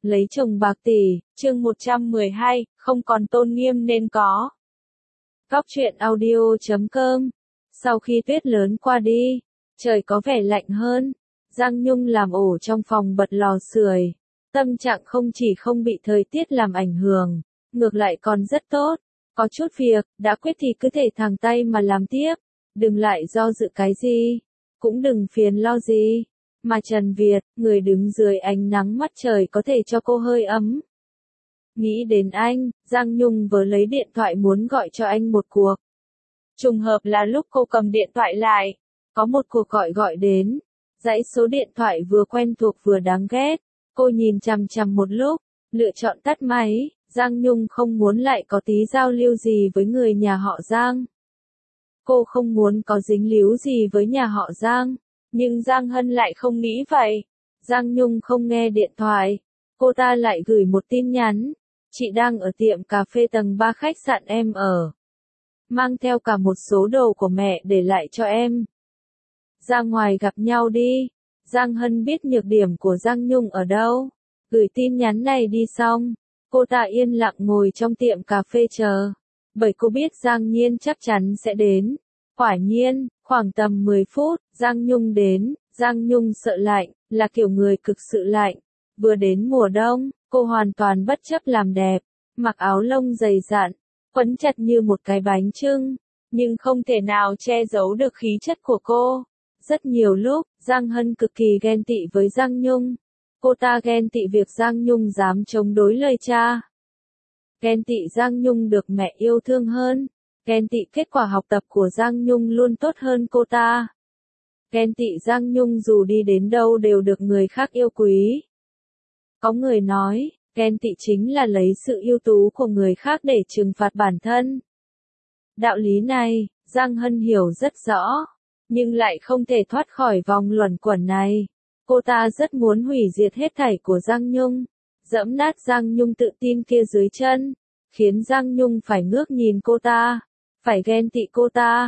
Lấy chồng bạc tỷ, chương 112, không còn tôn nghiêm nên có. Góc truyện audio.com. Sau khi tuyết lớn qua đi, trời có vẻ lạnh hơn. Giang Nhung làm ổ trong phòng bật lò sưởi. Tâm trạng không chỉ không bị thời tiết làm ảnh hưởng, ngược lại còn rất tốt. Có chút việc, đã quyết thì cứ thể thẳng tay mà làm tiếp. Đừng lại do dự cái gì, cũng đừng phiền lo gì. Mà Trần Việt, người đứng dưới ánh nắng mắt trời có thể cho cô hơi ấm. Nghĩ đến anh, Giang Nhung vừa lấy điện thoại muốn gọi cho anh một cuộc. Trùng hợp là lúc cô cầm điện thoại lại, có một cuộc gọi đến. Dãy số điện thoại vừa quen thuộc vừa đáng ghét. Cô nhìn chằm chằm một lúc, lựa chọn tắt máy. Giang Nhung không muốn lại có tí giao lưu gì với người nhà họ Giang. Cô không muốn có dính líu gì với nhà họ Giang. Nhưng Giang Hân lại không nghĩ vậy. Giang Nhung không nghe điện thoại. Cô ta lại gửi một tin nhắn. Chị đang ở tiệm cà phê tầng 3 khách sạn em ở. Mang theo cả một số đồ của mẹ để lại cho em. Ra ngoài gặp nhau đi. Giang Hân biết nhược điểm của Giang Nhung ở đâu. Gửi tin nhắn này đi xong. Cô ta yên lặng ngồi trong tiệm cà phê chờ. Bởi cô biết Giang Nhiên chắc chắn sẽ đến. Quả nhiên, khoảng tầm 10 phút, Giang Nhung đến. Giang Nhung sợ lạnh, là kiểu người cực sự lạnh. Vừa đến mùa đông, cô hoàn toàn bất chấp làm đẹp. Mặc áo lông dày dặn, quấn chặt như một cái bánh chưng. Nhưng không thể nào che giấu được khí chất của cô. Rất nhiều lúc, Giang Hân cực kỳ ghen tị với Giang Nhung. Cô ta ghen tị việc Giang Nhung dám chống đối lời cha. Ghen tị Giang Nhung được mẹ yêu thương hơn. Ghen tị kết quả học tập của Giang Nhung luôn tốt hơn cô ta. Ghen tị Giang Nhung dù đi đến đâu đều được người khác yêu quý. Có người nói, ghen tị chính là lấy sự ưu tú của người khác để trừng phạt bản thân. Đạo lý này, Giang Hân hiểu rất rõ, nhưng lại không thể thoát khỏi vòng luẩn quẩn này. Cô ta rất muốn hủy diệt hết thảy của Giang Nhung, dẫm nát Giang Nhung tự tin kia dưới chân, khiến Giang Nhung phải ngước nhìn cô ta, phải ghen tị cô ta.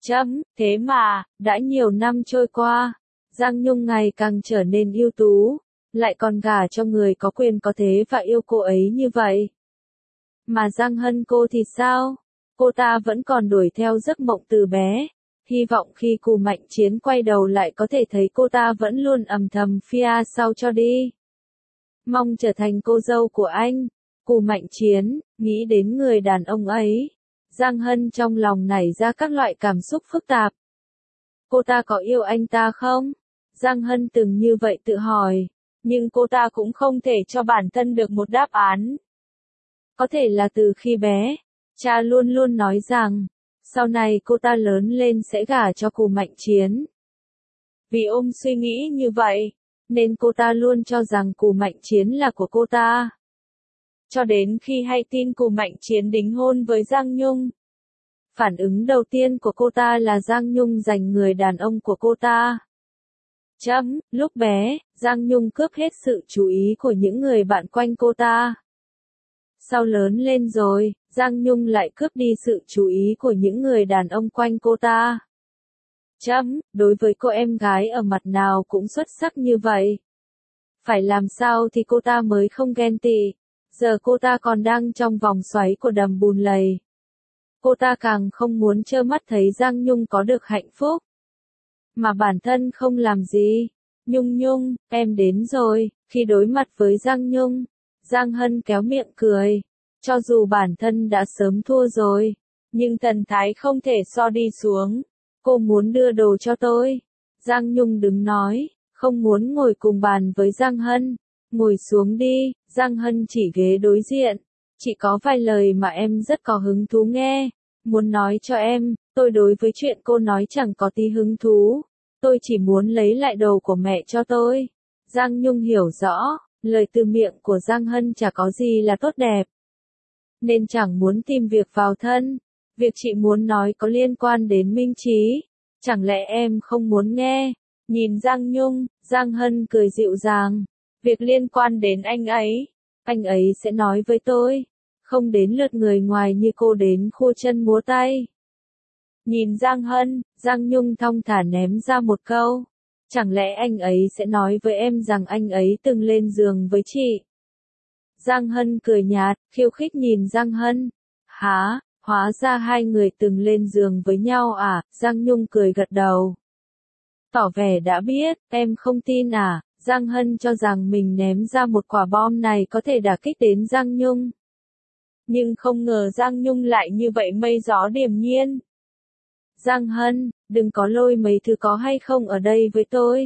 Thế mà, đã nhiều năm trôi qua, Giang Nhung ngày càng trở nên ưu tú, lại còn gả cho người có quyền có thế và yêu cô ấy như vậy. Mà Giang Hân cô thì sao? Cô ta vẫn còn đuổi theo giấc mộng từ bé. Hy vọng khi Cù Mạnh Chiến quay đầu lại có thể thấy cô ta vẫn luôn âm thầm phía sau cho đi. Mong trở thành cô dâu của anh. Cù Mạnh Chiến, nghĩ đến người đàn ông ấy. Giang Hân trong lòng nảy ra các loại cảm xúc phức tạp. Cô ta có yêu anh ta không? Giang Hân từng như vậy tự hỏi. Nhưng cô ta cũng không thể cho bản thân được một đáp án. Có thể là từ khi bé, cha luôn luôn nói rằng, sau này cô ta lớn lên sẽ gả cho Cù Mạnh Chiến. Vì ôm suy nghĩ như vậy, nên cô ta luôn cho rằng Cù Mạnh Chiến là của cô ta. Cho đến khi hay tin Cù Mạnh Chiến đính hôn với Giang Nhung. Phản ứng đầu tiên của cô ta là Giang Nhung giành người đàn ông của cô ta. Lúc bé, Giang Nhung cướp hết sự chú ý của những người bạn quanh cô ta. Sau lớn lên rồi, Giang Nhung lại cướp đi sự chú ý của những người đàn ông quanh cô ta. Đối với cô em gái ở mặt nào cũng xuất sắc như vậy. Phải làm sao thì cô ta mới không ghen tị. Giờ cô ta còn đang trong vòng xoáy của đầm bùn lầy. Cô ta càng không muốn trơ mắt thấy Giang Nhung có được hạnh phúc. Mà bản thân không làm gì. Nhung, em đến rồi. Khi đối mặt với Giang Nhung, Giang Hân kéo miệng cười. Cho dù bản thân đã sớm thua rồi, nhưng thần thái không thể so đi xuống. Cô muốn đưa đồ cho tôi. Giang Nhung đứng nói, không muốn ngồi cùng bàn với Giang Hân. Ngồi xuống đi. Giang Hân chỉ ghế đối diện. Chỉ có vài lời mà em rất có hứng thú nghe. Muốn nói cho em, tôi đối với chuyện cô nói chẳng có tí hứng thú. Tôi chỉ muốn lấy lại đồ của mẹ cho tôi. Giang Nhung hiểu rõ, lời từ miệng của Giang Hân chả có gì là tốt đẹp. Nên chẳng muốn tìm việc vào thân. Việc chị muốn nói có liên quan đến Minh Trí. Chẳng lẽ em không muốn nghe? Nhìn Giang Nhung, Giang Hân cười dịu dàng. Việc liên quan đến anh ấy sẽ nói với tôi. Không đến lượt người ngoài như cô đến khua chân múa tay. Nhìn Giang Hân, Giang Nhung thong thả ném ra một câu. Chẳng lẽ anh ấy sẽ nói với em rằng anh ấy từng lên giường với chị? Giang Hân cười nhạt, khiêu khích nhìn Giang Hân. Hả, hóa ra hai người từng lên giường với nhau à? Giang Nhung cười gật đầu. Tỏ vẻ đã biết, em không tin à? Giang Hân cho rằng mình ném ra một quả bom này có thể đả kích đến Giang Nhung. Nhưng không ngờ Giang Nhung lại như vậy mây gió điềm nhiên. Giang Hân, đừng có lôi mấy thứ có hay không ở đây với tôi.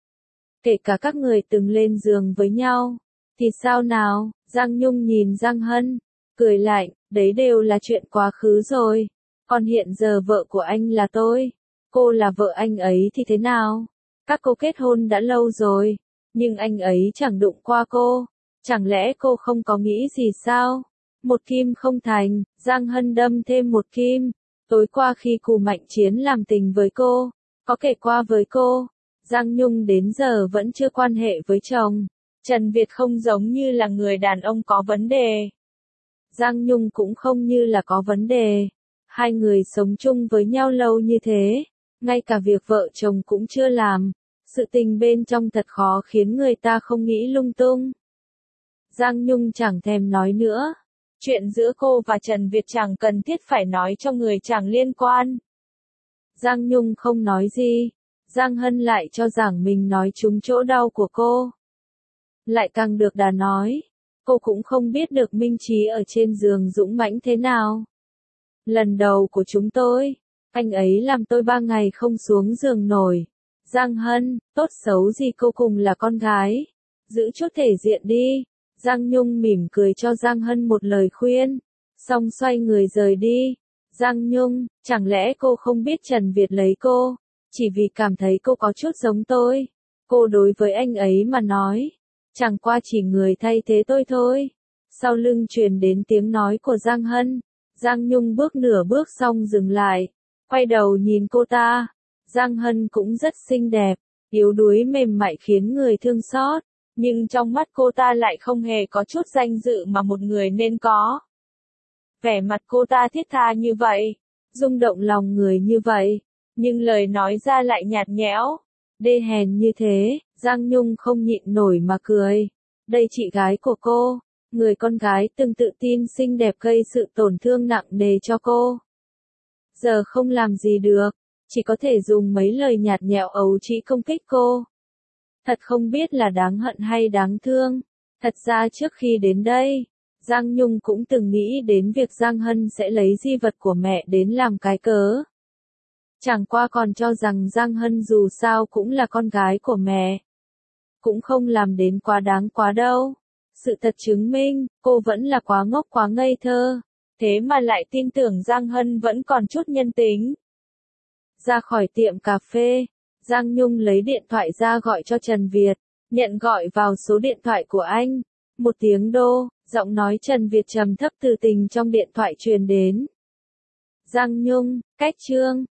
Kể cả các người từng lên giường với nhau. Thì sao nào? Giang Nhung nhìn Giang Hân, cười lạnh, đấy đều là chuyện quá khứ rồi. Còn hiện giờ vợ của anh là tôi. Cô là vợ anh ấy thì thế nào? Các cô kết hôn đã lâu rồi, nhưng anh ấy chẳng đụng qua cô. Chẳng lẽ cô không có nghĩ gì sao? Một kim không thành, Giang Hân đâm thêm một kim. Tối qua khi Cù Mạnh Chiến làm tình với cô, có kể qua với cô, Giang Nhung đến giờ vẫn chưa quan hệ với chồng. Trần Việt không giống như là người đàn ông có vấn đề. Giang Nhung cũng không như là có vấn đề. Hai người sống chung với nhau lâu như thế, ngay cả việc vợ chồng cũng chưa làm. Sự tình bên trong thật khó khiến người ta không nghĩ lung tung. Giang Nhung chẳng thèm nói nữa. Chuyện giữa cô và Trần Việt chẳng cần thiết phải nói cho người chẳng liên quan. Giang Nhung không nói gì. Giang Hân lại cho rằng mình nói trúng chỗ đau của cô. Lại càng được đà nói. Cô cũng không biết được Minh Trí ở trên giường dũng mãnh thế nào. Lần đầu của chúng tôi, anh ấy làm tôi 3 ngày không xuống giường nổi. Giang Hân, tốt xấu gì cô cùng là con gái. Giữ chút thể diện đi. Giang Nhung mỉm cười cho Giang Hân một lời khuyên. Xong xoay người rời đi. Giang Nhung, chẳng lẽ cô không biết Trần Việt lấy cô? Chỉ vì cảm thấy cô có chút giống tôi. Cô đối với anh ấy mà nói. Chẳng qua chỉ người thay thế tôi thôi. Sau lưng truyền đến tiếng nói của Giang Hân. Giang Nhung bước nửa bước xong dừng lại. Quay đầu nhìn cô ta. Giang Hân cũng rất xinh đẹp. Yếu đuối mềm mại khiến người thương xót. Nhưng trong mắt cô ta lại không hề có chút danh dự mà một người nên có. Vẻ mặt cô ta thiết tha như vậy. Rung động lòng người như vậy. Nhưng lời nói ra lại nhạt nhẽo. Đê hèn như thế. Giang Nhung không nhịn nổi mà cười. Đây chị gái của cô. Người con gái từng tự tin xinh đẹp gây sự tổn thương nặng nề cho cô. Giờ không làm gì được. Chỉ có thể dùng mấy lời nhạt nhẽo ấu trĩ công kích cô. Thật không biết là đáng hận hay đáng thương. Thật ra trước khi đến đây, Giang Nhung cũng từng nghĩ đến việc Giang Hân sẽ lấy di vật của mẹ đến làm cái cớ. Chẳng qua còn cho rằng Giang Hân dù sao cũng là con gái của mẹ. Cũng không làm đến quá đáng quá đâu. Sự thật chứng minh, cô vẫn là quá ngốc quá ngây thơ. Thế mà lại tin tưởng Giang Hân vẫn còn chút nhân tính. Ra khỏi tiệm cà phê, Giang Nhung lấy điện thoại ra gọi cho Trần Việt. Nhận gọi vào số điện thoại của anh. Một tiếng đô, giọng nói Trần Việt trầm thấp từ tình trong điện thoại truyền đến. Giang Nhung, cách chương.